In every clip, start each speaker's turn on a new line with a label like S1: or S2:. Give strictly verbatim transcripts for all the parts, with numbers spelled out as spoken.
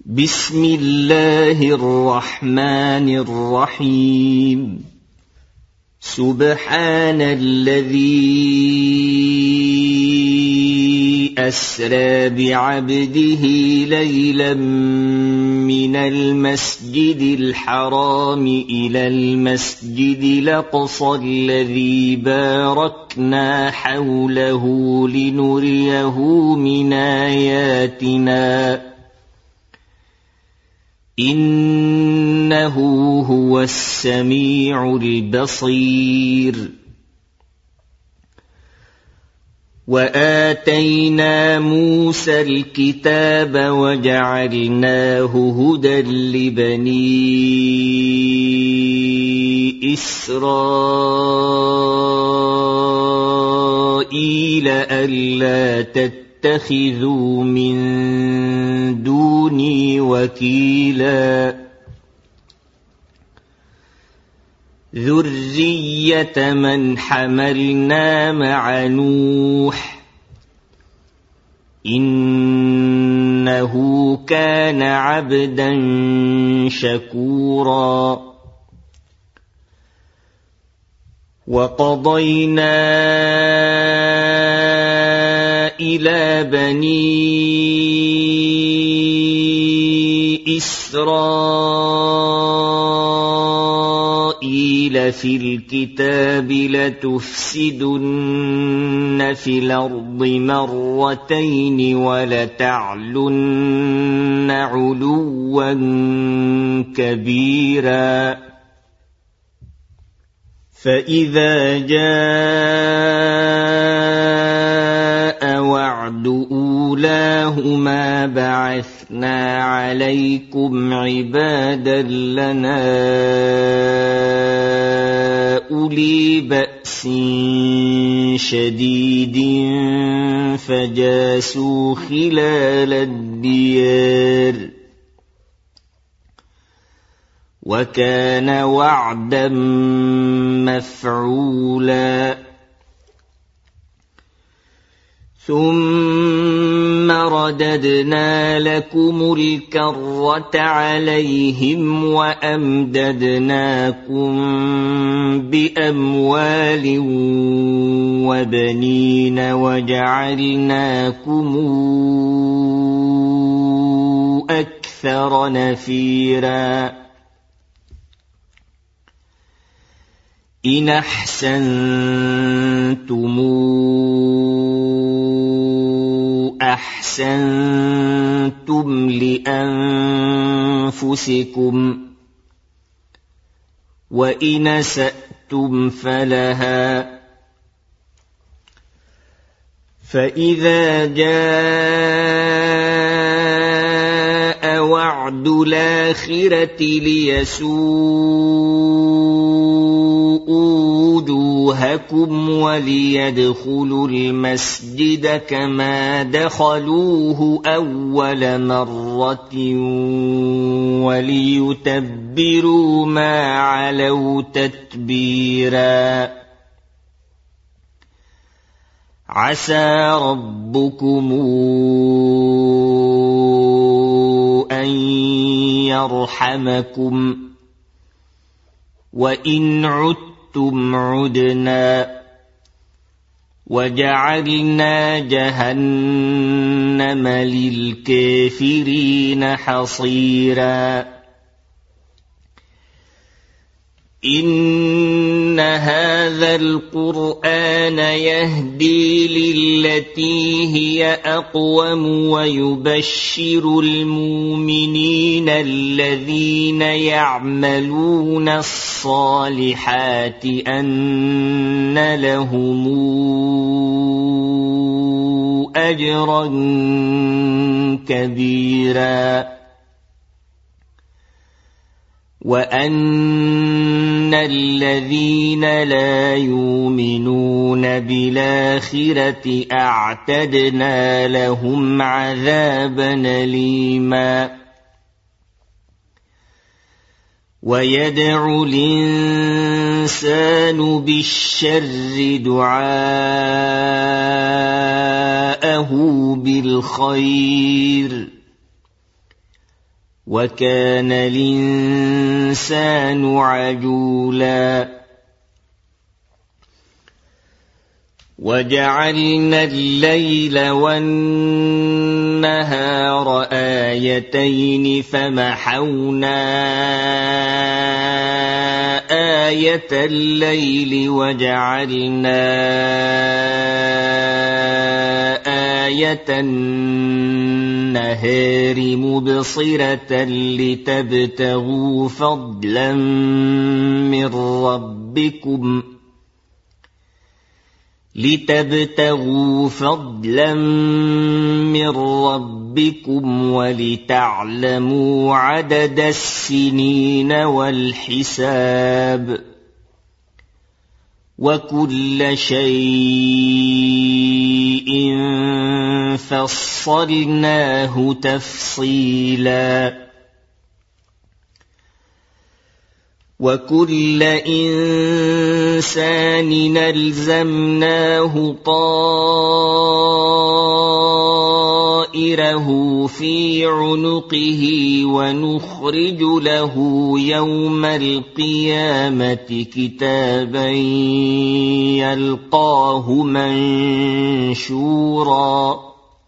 S1: بسم الله الرحمن الرحيم سبحان الذي أسرى بعبده ليلا من المسجد الحرام إلى المسجد الأقصى الذي باركنا حوله لنريه من آياتنا إنه هو السميع البصير. وآتينا موسى الكتاب وجعلناه هدى لبني إسرائيل ألا تتخذوا من دوني وكيلا ذرية من حملنا مع نوح إنه كان عبدا شكورا. وقضينا إلى بني إسرائيل في الكتاب لتفسدن في الأرض مرتين ولتعلن علوا كبيرا. فإذا جاء وعد أولاهما بعثنا عليكم عبادا لنا أولي بأس شديد فجاسوا خلال الديار وكان وعدا مفعولا. ثم رددنا لكم الكرة عليهم وأمددناكم بأموال وبنين وجعلناكم أكثر نفيرا. إن أحسنتم أحسنتم لأنفسكم وإن أسأتم فلها. فإذا جاء وعد الآخرة ليسوءوا وجوهكم وليدخلوا المسجد كما دخلوه أول مرة وليتبروا ما علوا تتبيرا. عسى ربكم أن يرحمكم وإن عدتم عدنا وجعلنا جهنم للكافرين حصيرا. إن هذا القرآن يهدي للتي هي أقوم ويبشر المؤمنين الذين يعملون الصالحات أن لهم أجرا كبيرا وأن الذين لا يؤمنون بالآخرة أعتدنا لهم عذابا أليما. ويدعو الإنسان بالشر دعاءه بالخير وكان الإنسان عجولا وجعلنا الليل والنهار آيتين فمحونا آية الليل وجعلنا آية النهار مبصرة لتبتغوا فضلا من ربكم لتبتغوا فضلا من ربكم ولتعلموا عدد السنين والحساب وكل شيء فصلناه تفصيلا وكل إنسان ألزمناه طائره في عنقه ونخرج له يوم القيامة كتابا يلقاه منشورا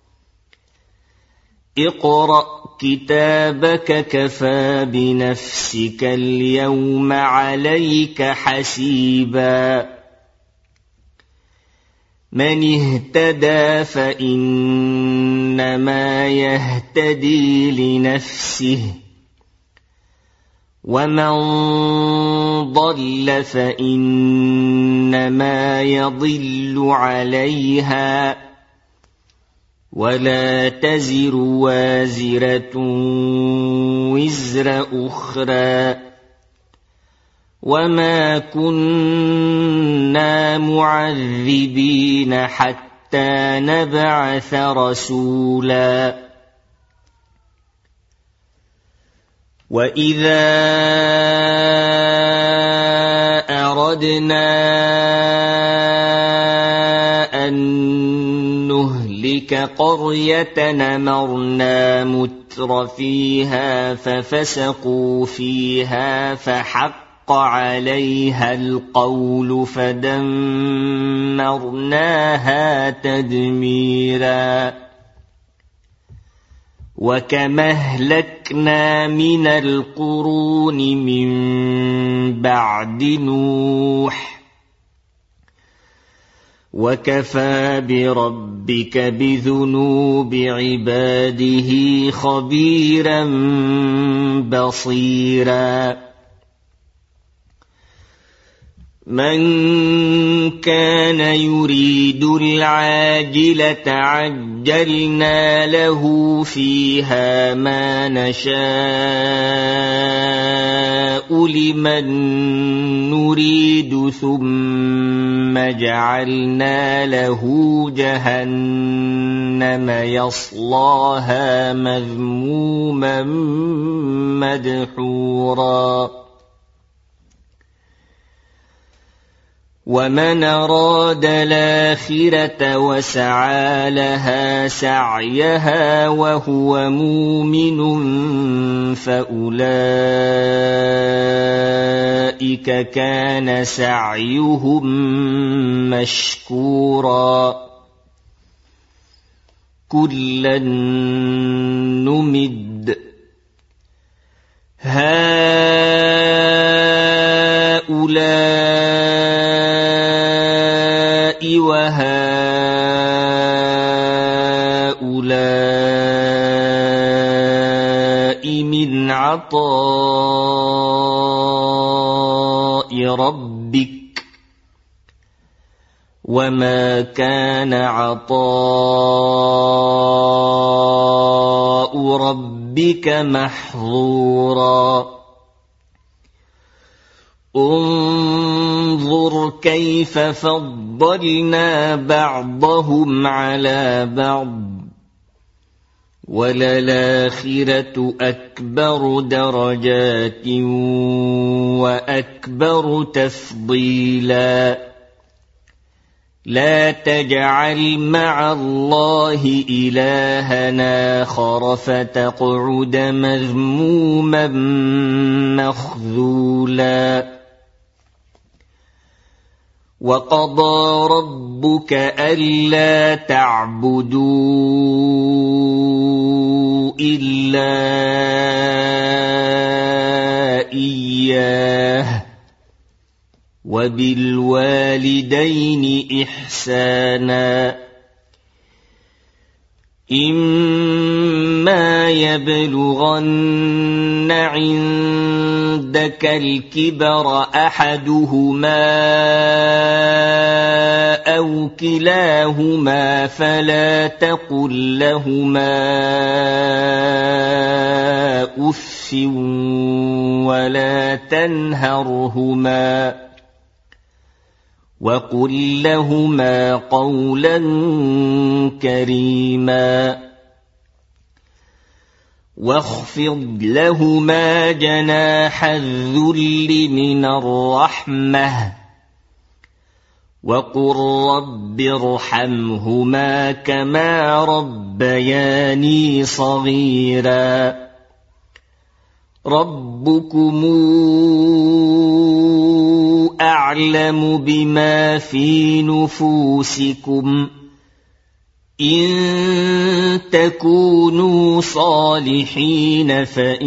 S1: اقرأ كتابك كفى بنفسك اليوم عليك حسيبا من اهتدى فإنما يهتدي لنفسه ومن ضل فإنما يضل عليها ولا تزر وازرة وزر أخرى وما كنا معذبين حتى نبعث رسولا وإذا أردنا أن نهلك قرية أمرنا متر فيها ففسقوا فيها فحق عليها القول فدمرناها تدميرا وكما أهلكنا من القرون من بعد نوح وكفى بربك بذنوب عباده خبيرا بصيرا من كان يريد العاجلة عجلنا له فيها ما نشاء لمن نريد ثم جعلنا له جهنم يصلاها مذموما مدحورا ومن أراد الآخرة وسعى لها سعيها وهو مؤمن فأولئك كان سعيهم مشكورا كلا نمد هؤلاء وهؤلاء من عطاء ربك وما كان عطاء ربك محظورا انظر كيف فضلنا بعضهم على بعض وللآخرة أكبر درجات وأكبر تفضيلا لا تجعل مع الله إلهنا آخر فتقعد مذموما مخذولا وقضى ربك ألا تعبدوا إلا إياه وبالوالدين إحسانا إما يبلغن عندك الكبر أحدهما أو كلاهما فلا تقل لهما أف ولا تنهرهما وقل لهما قولا كريما واخفض لهما جناح الذل من الرحمة وقل رب ارحمهما كما ربياني صغيرا ربكم أعلم بما في نفوسكم إن تكونوا صالحين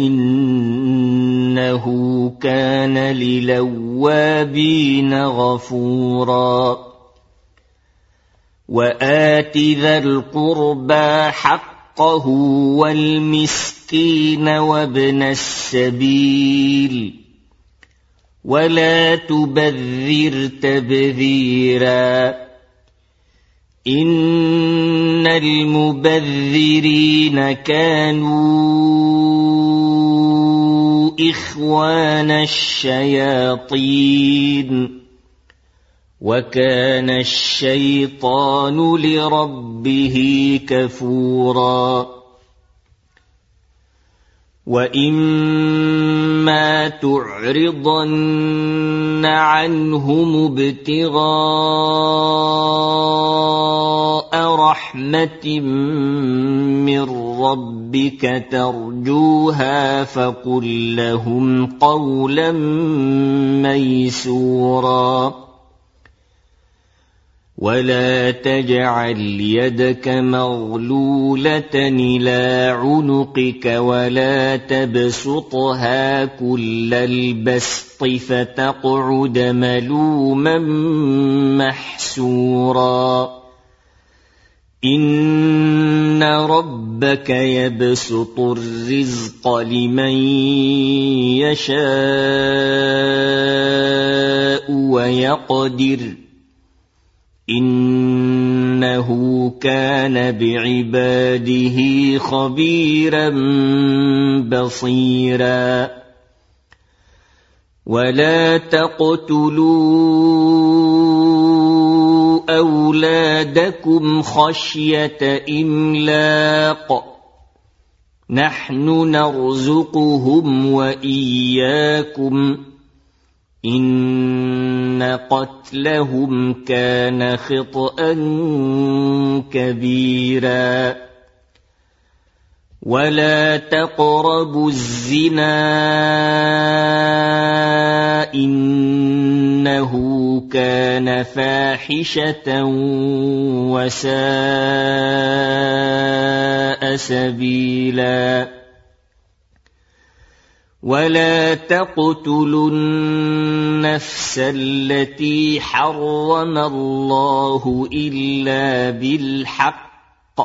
S1: فإنه كان للأوابين غفورا وآت ذا القربى حقه والمسكين وابن السبيل ولا تبذر تبذيرا إن المبذرين كانوا إخوان الشياطين وكان الشيطان لربه كفورا وإما تعرضن عنهم ابتغاء رحمة من ربك ترجوها فقل لهم قولا ميسورا ولا تجعل يدك مغلولة إلى عنقك ولا تبسطها كل البسط فتقعد ملوما محسورا إن ربك يبسط الرزق لمن يشاء ويقدر إنه كان بعباده خبيرا بصيرا ولا تقتلوا أولادكم خشية إملاق نحن نرزقهم وإياكم إن قتلهم كان خطأ كبيرا ولا تقربوا الزنا إنه كان فاحشة وساء سبيلا ولا تقتلوا النفس التي حرم الله إلا بالحق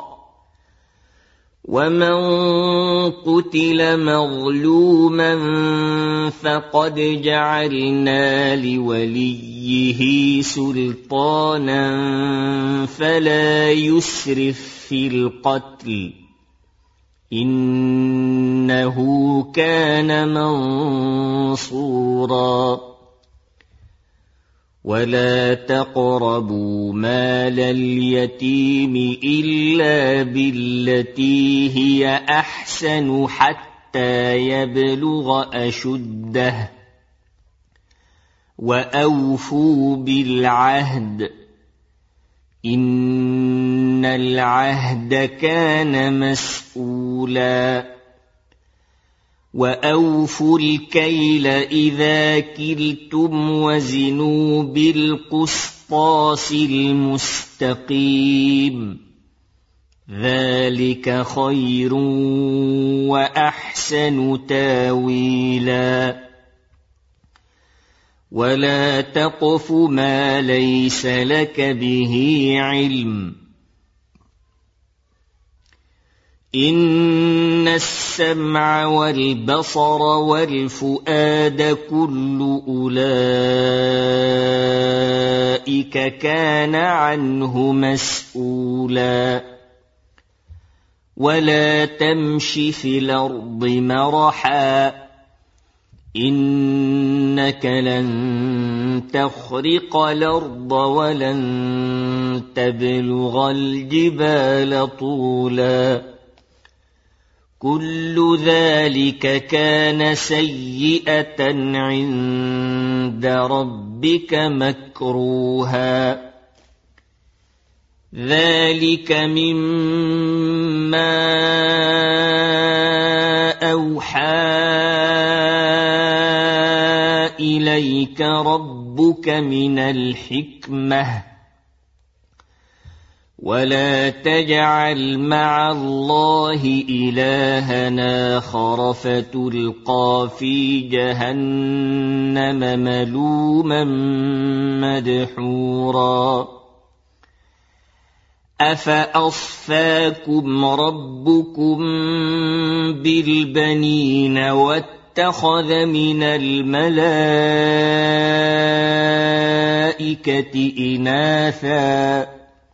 S1: ومن قتل مظلوما فقد جعلنا لوليه سلطانا فلا يسرف في القتل إنه كان منصورا ولا تقربوا مال اليتيم إلا بالتي هي أحسن حتى يبلغ أشده وأوفوا بالعهد إن العهد كان مسؤولا وأوفوا الكيل إذا كلتم وزنوا بالقسطاس المستقيم ذلك خير وأحسن تاويلا ولا تقف ما ليس لك به علم إن السمع والبصر والفؤاد كل أولئك كان عنه مسؤولا ولا تمش في الأرض مرحا إنك لن تخرق الأرض ولن تبلغ الجبال طولا كل ذلك كان سيئة عند ربك مكروها ذلك مما أوحى إليك ربك من الحكمة ولا تجعل مع الله إلها آخر فتلقى في جهنم ملوما مدحورا أفأصفاكم ربكم بالبنين واتخذ من الملائكة إناثا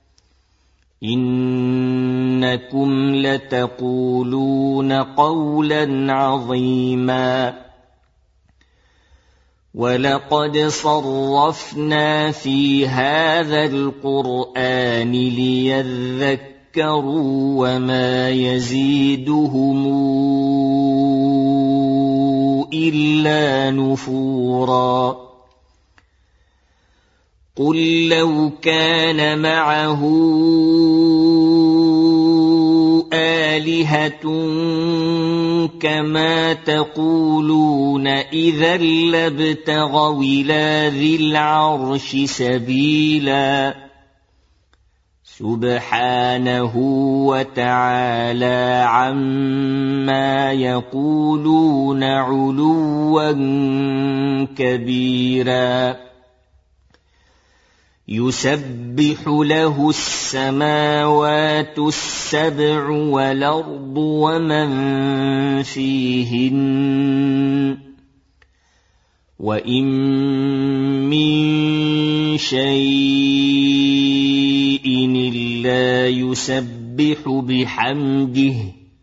S1: إنكم لتقولون قولا عظيما ولقد صرفنا في هذا القرآن ليذكروا وما يزيدهم إلا نفورا قل لو كان معه آلهة كما تقولون إذا لابتغوا إلى ذي العرش سبيلا سبحانه وتعالى عما يقولون علوا كبيرا يسبح له السماوات السبع والأرض ومن فيهن وإن من شيء إلا يسبح بحمده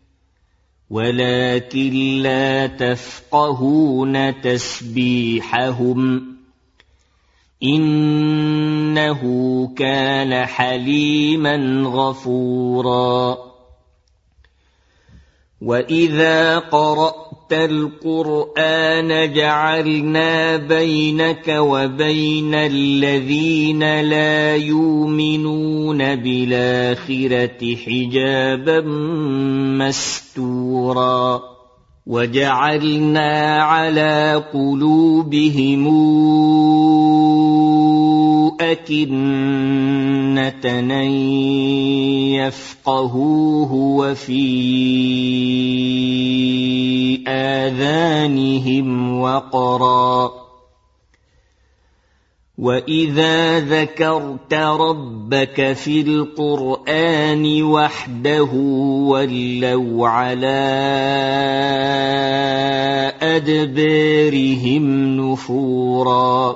S1: ولكن لا تفقهون تسبيحهم إنه كان حليما غفورا وإذا قرأت القرآن جعلنا بينك وبين الذين لا يؤمنون بالآخرة حجابا مستورا وجعلنا على قلوبهم أكنة أن يفقهوه وفي آذانهم وقرا وإذا ذكرت ربك في القرآن وحده ولوا على أدبارهم نفورا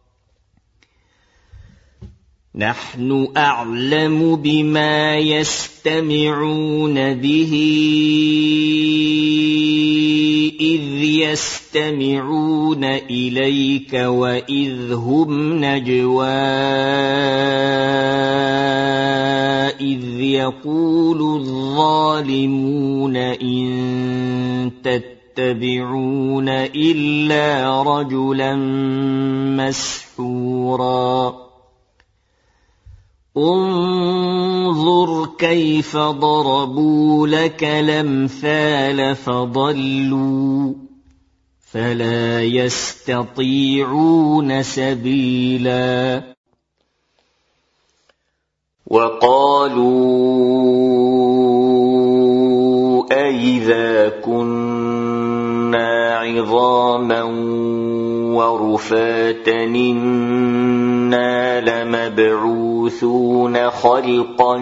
S1: نحن أعلم بما يستمعون به إذ يستمعون إليك وإذ هم نجوى إذ يقول الظالمون إن تتبعون إلا رجلا مسحورا انظر كيف ضربوا لك الأمثال فضلوا فلا يستطيعون سبيلا وقالوا أئذا كنا عظاما ورفاتا إنا لمبعوثون خلقا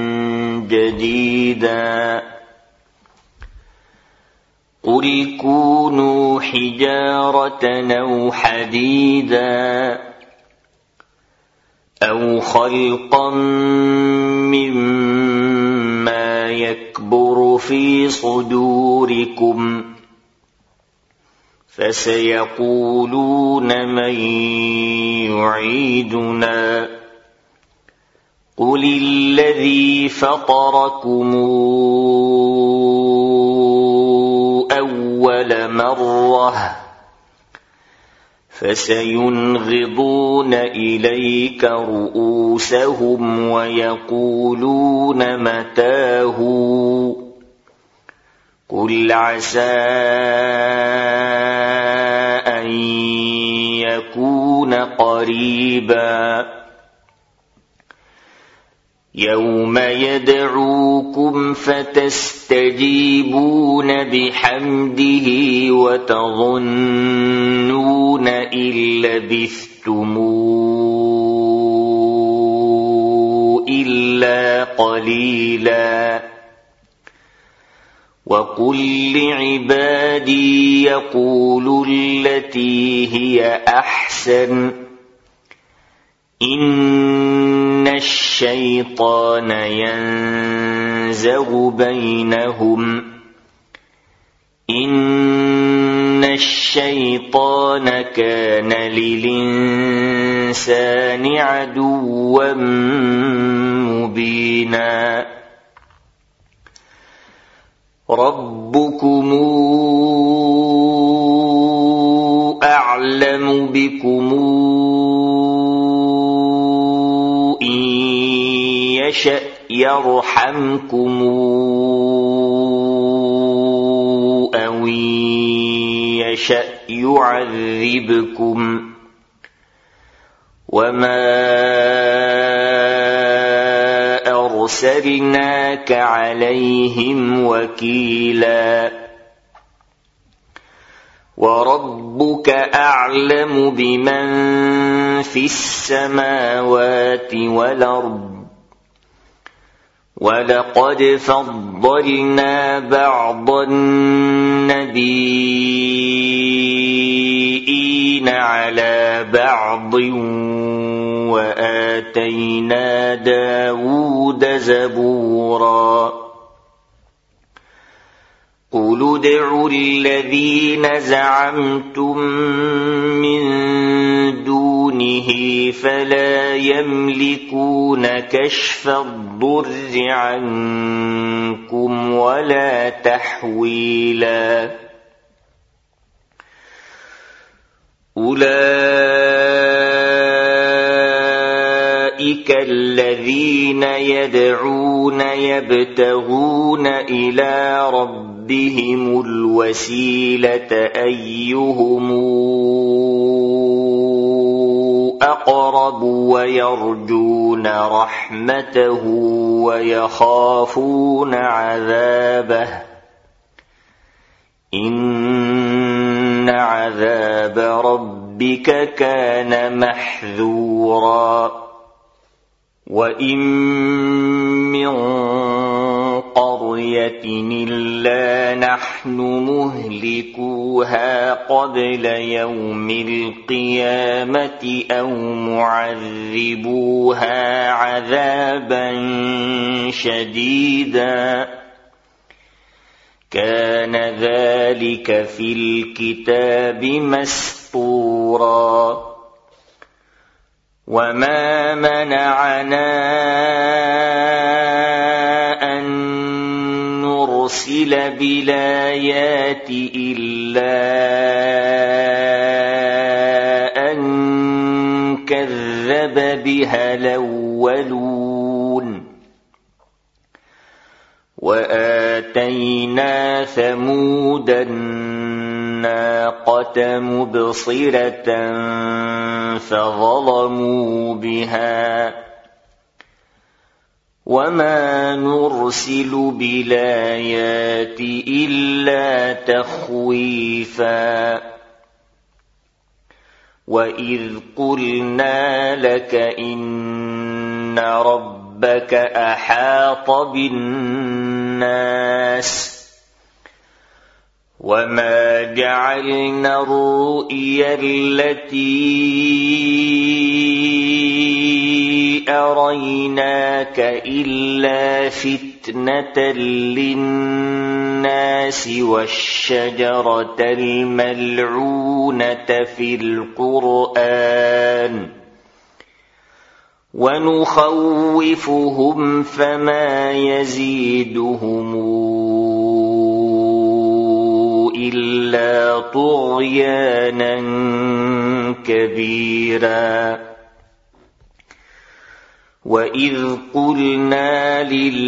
S1: جديدا قل كونوا حجارة أو حديدا أو خلقا مما يكبر في صدوركم فسيقولون من يعيدنا قل الذي فطركم أول مرة فسينغضون إليك رؤوسهم ويقولون متاه قل عسى أن يكون قريبا يوم يدعوكم فتستجيبون بحمده وتظنون إن لبثتم إلا قليلا وقل لعبادي يقولوا التي هي أحسن إن الشيطان ينزغ بينهم إن الشيطان كان للإنسان عدوا مبينا ربكم أعلم بكم إن يشأ يرحمكم أو إن يشأ يعذبكم وما أرسلناك عليهم وكيلا وربك أعلم بمن في السماوات والأرض ولقد فضلنا بعض النبيين على بعض وآتينا داود زبورا قل ادعوا الذين زعمتم من دونه فلا يملكون كشف الضر عنكم ولا تحويلا أولئك الذين يدعون يبتغون إلى ربهم الوسيلة أيهم أقرب ويرجون رحمته ويخافون عذابه إن عذاب ربك كان محذورا وإن من قرية إلا نحن مهلكوها قبل يوم القيامة أو معذبوها عذابا شديدا كان ذلك في الكتاب مسطورا وما منعنا أن نرسل بالآيات إلا أن كذب بها الأولون الأولون وآتينا ثمود الناقة مبصرة فظلموا بها وما نرسل بالآيات إلا تخويفا وإذ قلنا لك إن ربك أحاط بالناس وما جعلنا الرؤيا التي أريناك إلا فتنة للناس والشجرة الملعونة في القرآن ونخوفهم فما يزيدهم إلا طغيانا كبيرا وإذ قلنا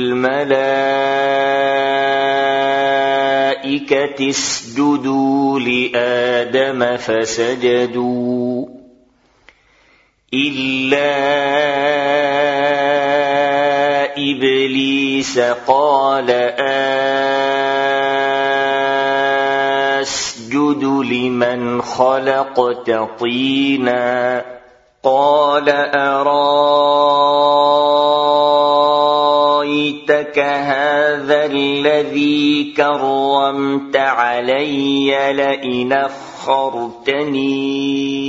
S1: للملائكة اسجدوا لآدم فسجدوا إلا إبليس قال أسجد لمن خلقت طينا قال أرايتك هذا الذي كرمت علي لئن أخرتني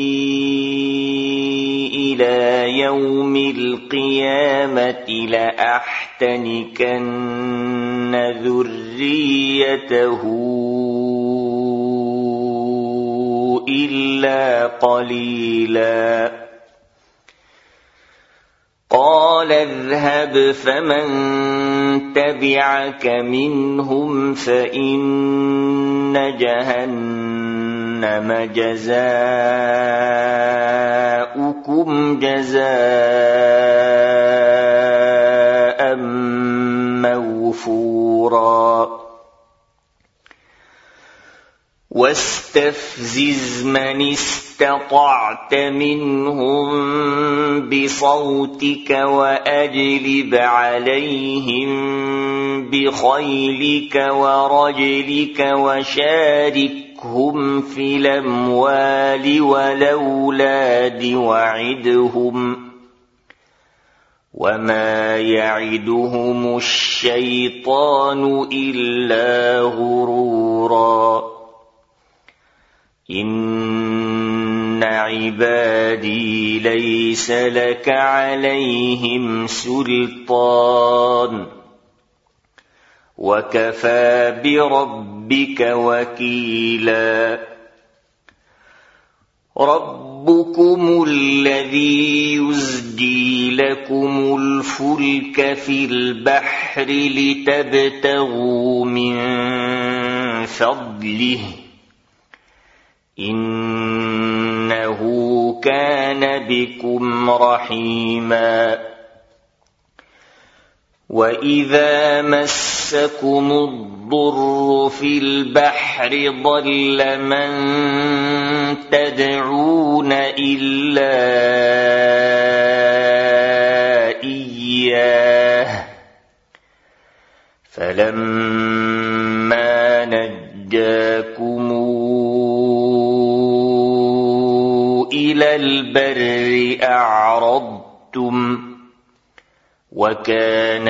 S1: إلى يوم القيامة لأحتنكن ذريته إلا قليلا قال اذهب فمن تبعك منهم فإن جهنم جزاؤكم جزاء موفورا واستفزز من استطعت منهم بصوتك وأجلب عليهم بخيلك ورجلك وشاركهم في الأموال والأولاد وعدهم وما يعدهم الشيطان إلا غرورا إن عبادي ليس لك عليهم سلطان وكفى بربك وكيلا ربكم الذي يزجي لكم الفلك في البحر لتبتغوا من فضله إنه كان بكم رحيما وإذا مسكم الضر في البحر ضل من تدعون إلا إياه فلما نجاكم إلى البر أعرضتم وكان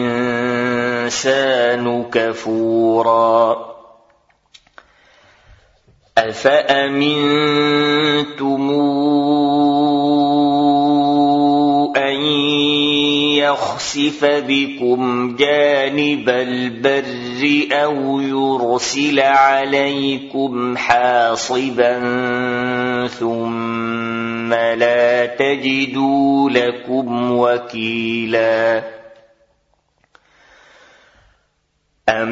S1: الإنسان كفورا أفأمنتم أن يخسف بكم جانب البر أو يرسل عليكم حاصبا ثم لا تجدوا لكم وكيلا أم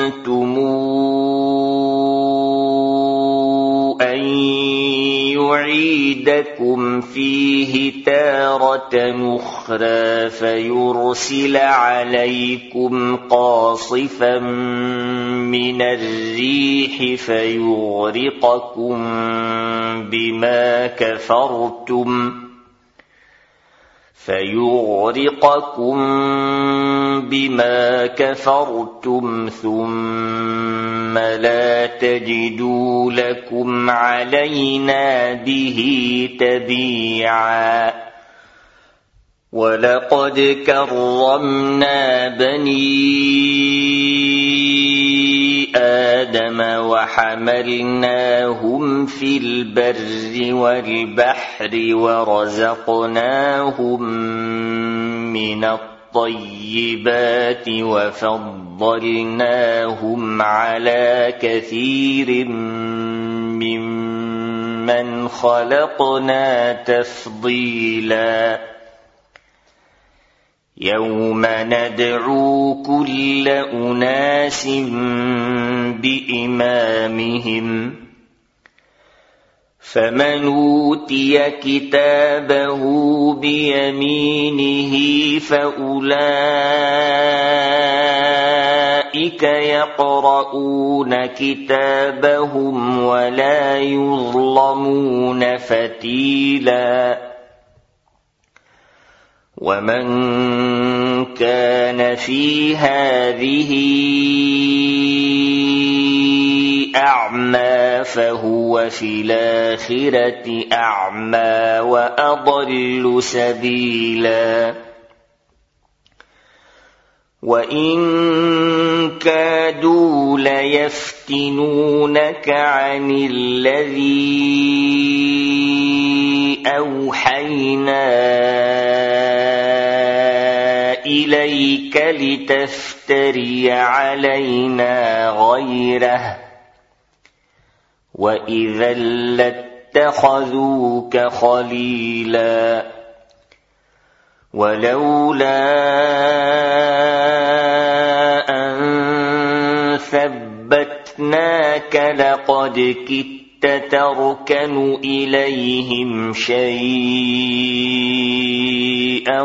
S1: أمنتم أن يعيدكم يعيدكم فيه تارة أخرى فيرسل عليكم قاصفا من الريح فيغرقكم بما كفرتم فيغرقكم بما كفرتم ثم لا تجدوا لكم علينا به تبيعا ولقد كرمنا بني آدم وحملناهم في البر والبحر ورزقناهم من الطيبات وفضلناهم على كثير ممن خلقنا تفضيلا يوم ندعو كل أناس بإمامهم فمن أوتي كتابه بيمينه فأولئك يقرؤون كتابهم ولا يظلمون فتيلا ومن كان في هذه أعمى فهو في الآخرة أعمى وأضل سبيلا وإن كادوا ليفتنونك عن الذي أوحينا إليك لتفتري علينا غيره وإذا لاتخذوك خليلا ولولا أن ثبتناك لقد كدت تركن إليهم شيئا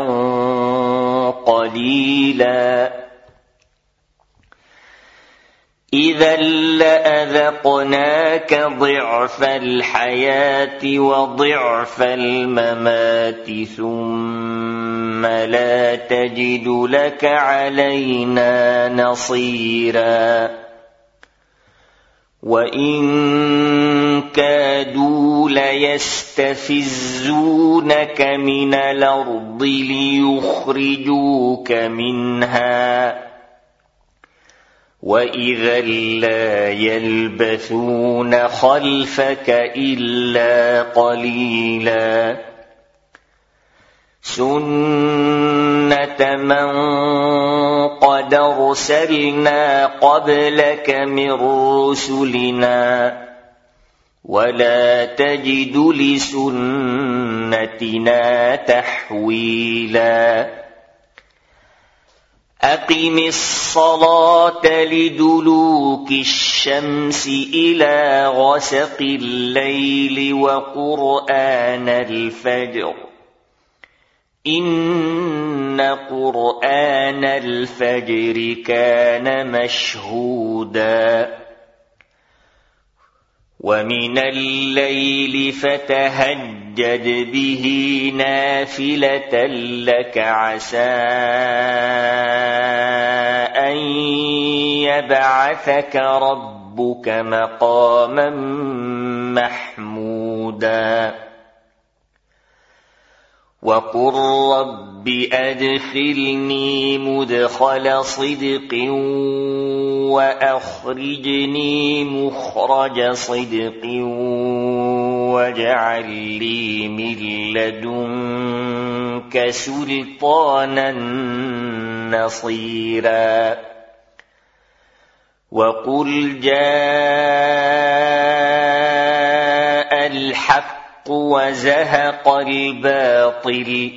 S1: قليلا إذا لأذقناك ضعف الحياة وضعف الممات ثم لا تجد لك علينا نصيرا وإن كادوا ليستفزونك من الأرض ليخرجوك منها وإذا لا يلبثون خلفك إلا قليلا سنة من قد أرسلنا قبلك من رسلنا ولا تجد لسنتنا تحويلا أقم الصلاة لدلوك الشمس إلى غسق الليل وقرآن الفجر إن قرآن الفجر كان مشهودا ومن الليل فتهجد به نافلة لك عسى أن يبعثك ربك مقاما محمودا وقل رب أدخلني مدخل صدق وأخرجني مخرج صدق واجعل لي من لدنك سلطانا نصيرا وقل جاء الحق وزهق الباطل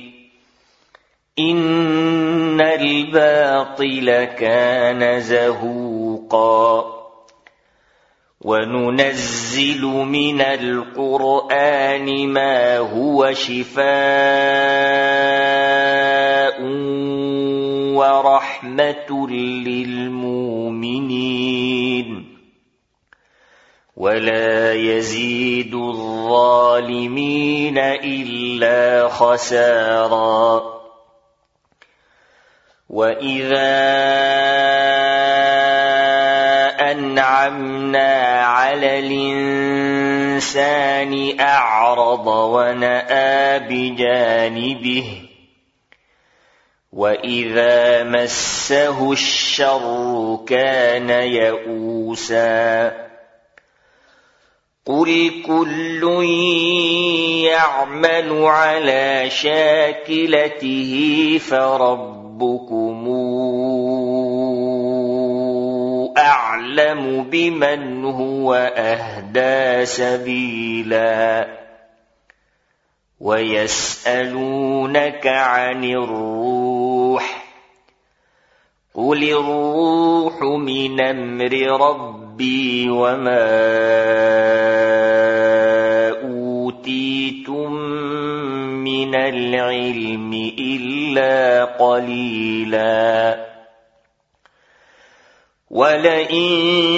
S1: إن الباطل كان زهوقا وننزل من القرآن ما هو شفاء ورحمة للمؤمنين ولا يزيد الظالمين إلا خسارا. وإذا أنعمنا على الإنسان أعرض ونأى بجانبه وإذا مسه الشر كان يئوسا. قل كل يعمل على شاكلته فربكم أعلم بمن هو أهدى سبيلا. ويسألونك عن الروح قل الروح من أمر ربي وما أوتيتم من العلم إلا قليلا. ولئن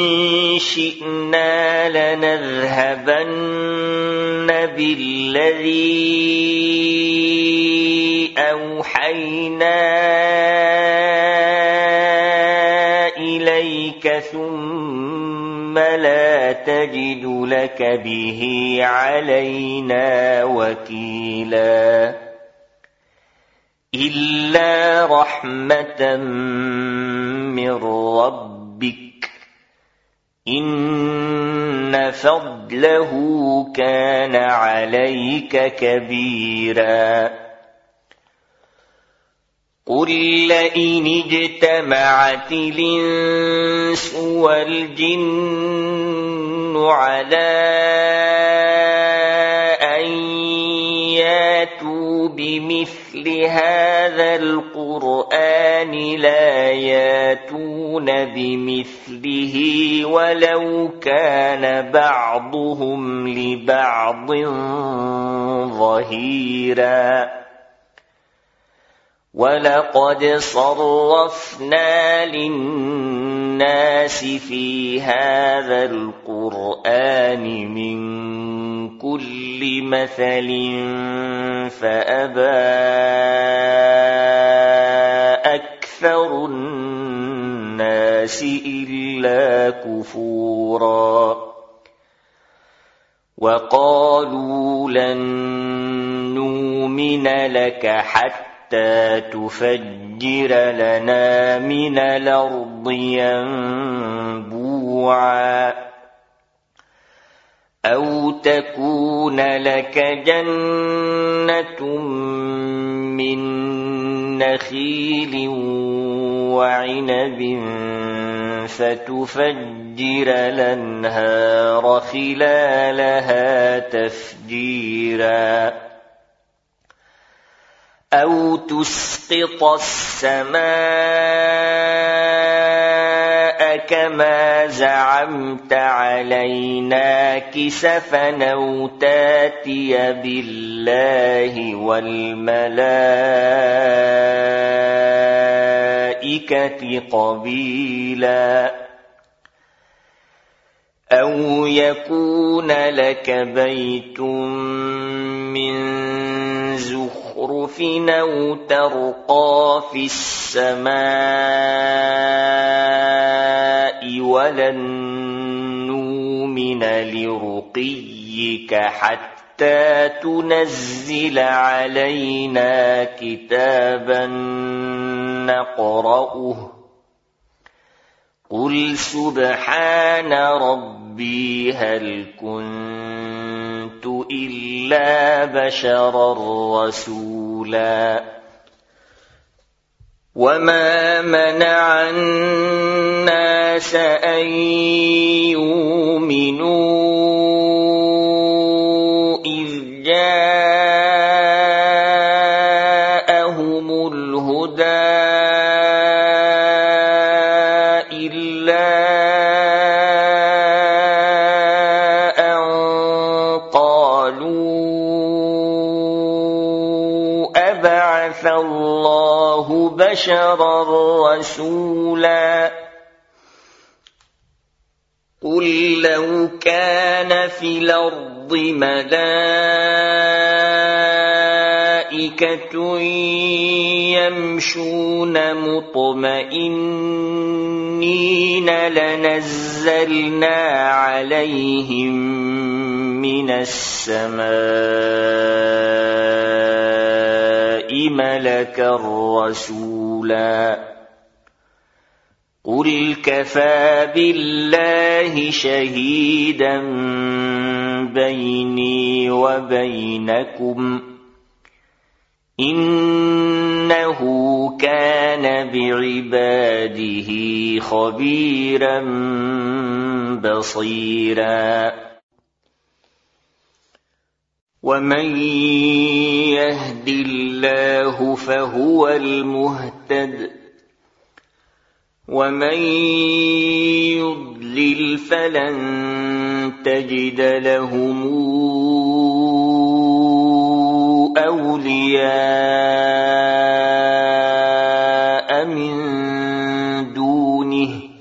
S1: شئنا لنذهبن بالذي أوحينا إليك ثم لا تجد لك به علينا وكيلا إلا رحمة من ربك إن فضله كان عليك كبيرا. قل لئن اجتمعت الإنس والجن على أن ياتوا بمثل هذا القرآن لا ياتون بمثله ولو كان بعضهم لبعض ظهيرا. ولقد صرفنا للناس في هذا القرآن من كل مثل فأبى أكثر الناس إلا كفورا. وقالوا لن نؤمن لك حتى تفجر لنا من الأرض ينبوعا أو تكون لك جنة من نخيل وعنب فتفجر الأنهار خلالها تفجيرا أو تسقط السماء كما زعمت علينا كسفا أو تاتي بالله والملائكة قبيلا أو يكون لك بيت من زخرف أو ترقى في السماء ولن نؤمن لرقيك حتى تنزل علينا كتابا نقرأه قل سبحان ربي هل كنت إلا بشرا رسولا. وما منع الناس أن يؤمنوا إذ جاءهم الهدى بعث الله بشرا رسولا قل لو كان في الأرض ملائكة يمشون مطمئنين لنزلنا عليهم من السماء ملكا رسولا قل كفى بالله شهيدا بيني وبينكم إنه كان بعباده خبيرا بصيرا ومن يهد الله فهو المهتد ومن يضلل فلن تجد لهم أولياء من دونه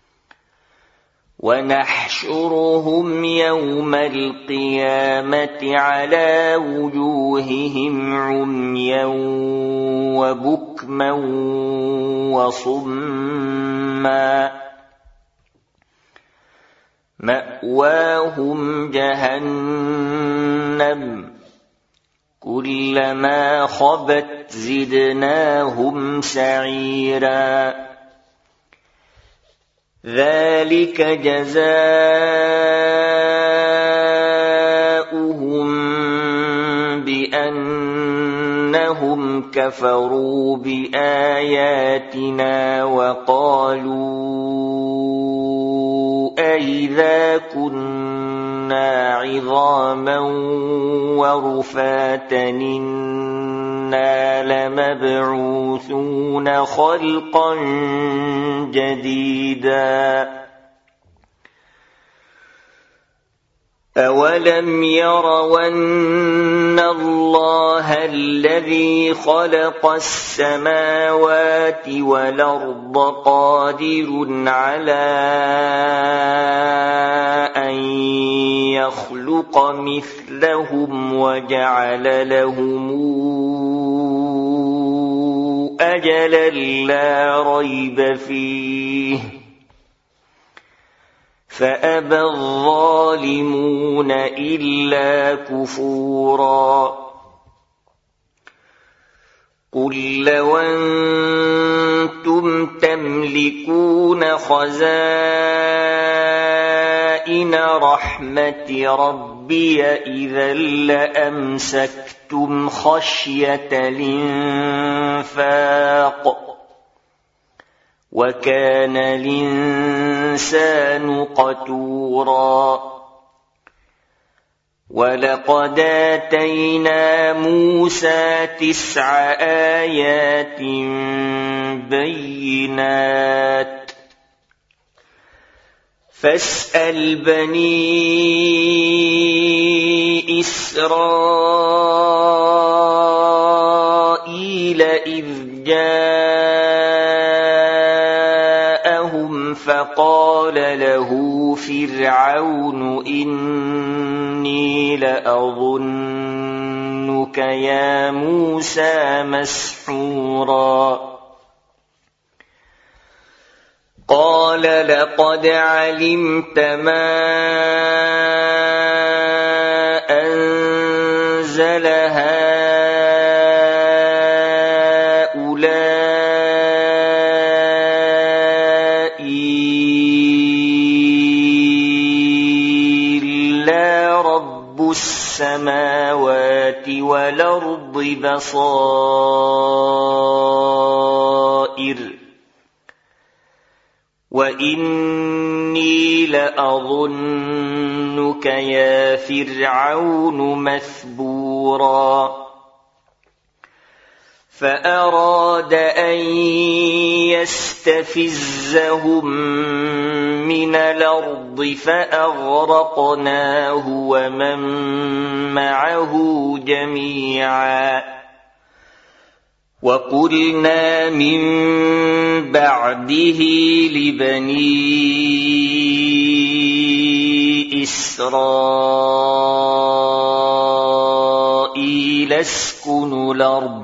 S1: ونحشرهم يوم القيامة على وجوههم عميا وبكما وصما مأواهم جهنم كلما خبت زدناهم سعيرا ذلك جزاؤهم بأنهم كفروا بآياتنا وقالوا أئذا كنا عظاما ورفاتا إنا لمبعوثون خلقا جديدا أولم يروا أن الله الذي خلق السماوات والأرض قادر على أن يخلق مثلهم وجعل لهم أجلا لا ريب فيه فأبى الظالمون إلا كفورا قل لو أنتم تملكون خزائن رحمة ربي إذا لأمسكتم خشية الإنفاق وكان الإنسان قتورا ولقد آتينا موسى تسع آيات بينات فاسأل بني إسرائيل إذ جاءهم فقال له فرعون إني لأظنك يا موسى مسحورا قال لقد علمت ما أنزل هؤلاء إلا رب السماوات والأرض بصائر وإني لأظنك يا فرعون مثبورا فأراد أن يستفزهم من الأرض فأغرقناه ومن معه جميعا وقلنا من بعده لبني إسرائيل اسكنوا الأرض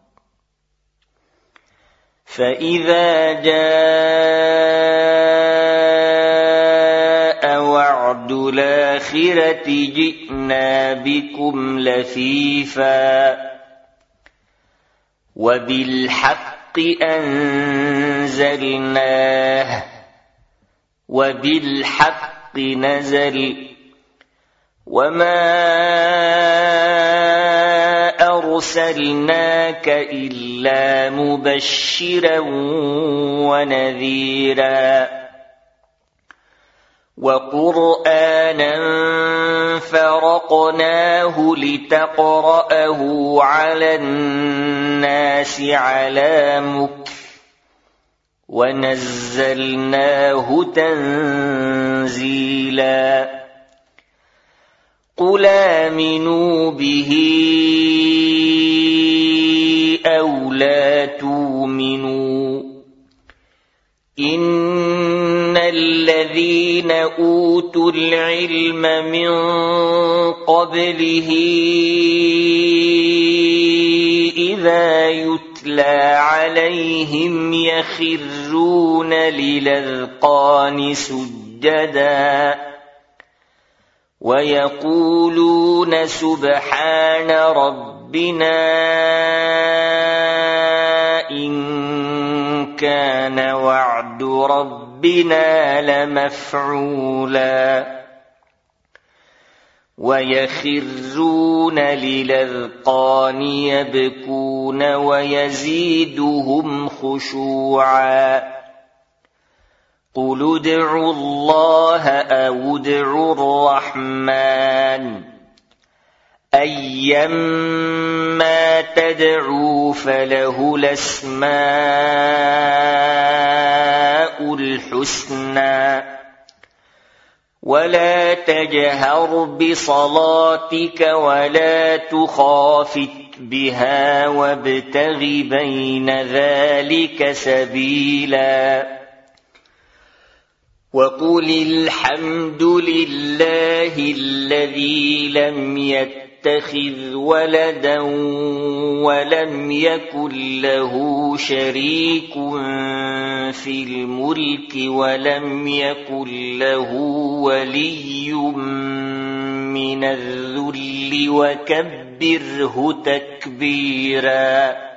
S1: فإذا جاء وعد الآخرة جئنا بكم لفيفا وبالحق أنزلناه وبالحق نزل وما أرسلناك إلا مبشرا ونذيرا وقرآنا فرقناه لتقرأه على الناس على مكث ونزلناه تنزيلا قل آمنوا به أو لا تؤمنوا إن الذين أوتوا العلم من قبله إذا يتلى عليهم يخرون للأذقان سجدا ويقولون سبحان ربنا إن كان وعد ربنا لمفعولا ويخرون للأذقان يبكون ويزيدهم خشوعا قل ادعوا الله أو ادعوا الرحمن أيما تدعوا فله الأسماء الحسنى ولا تجهر بصلاتك ولا تخافت بها وابتغ بين ذلك سبيلا وقل الحمد لله الذي لم يتخذ ولدا ولم يكن له شريك في الملك ولم يكن له ولي من الذل وكبره تكبيرا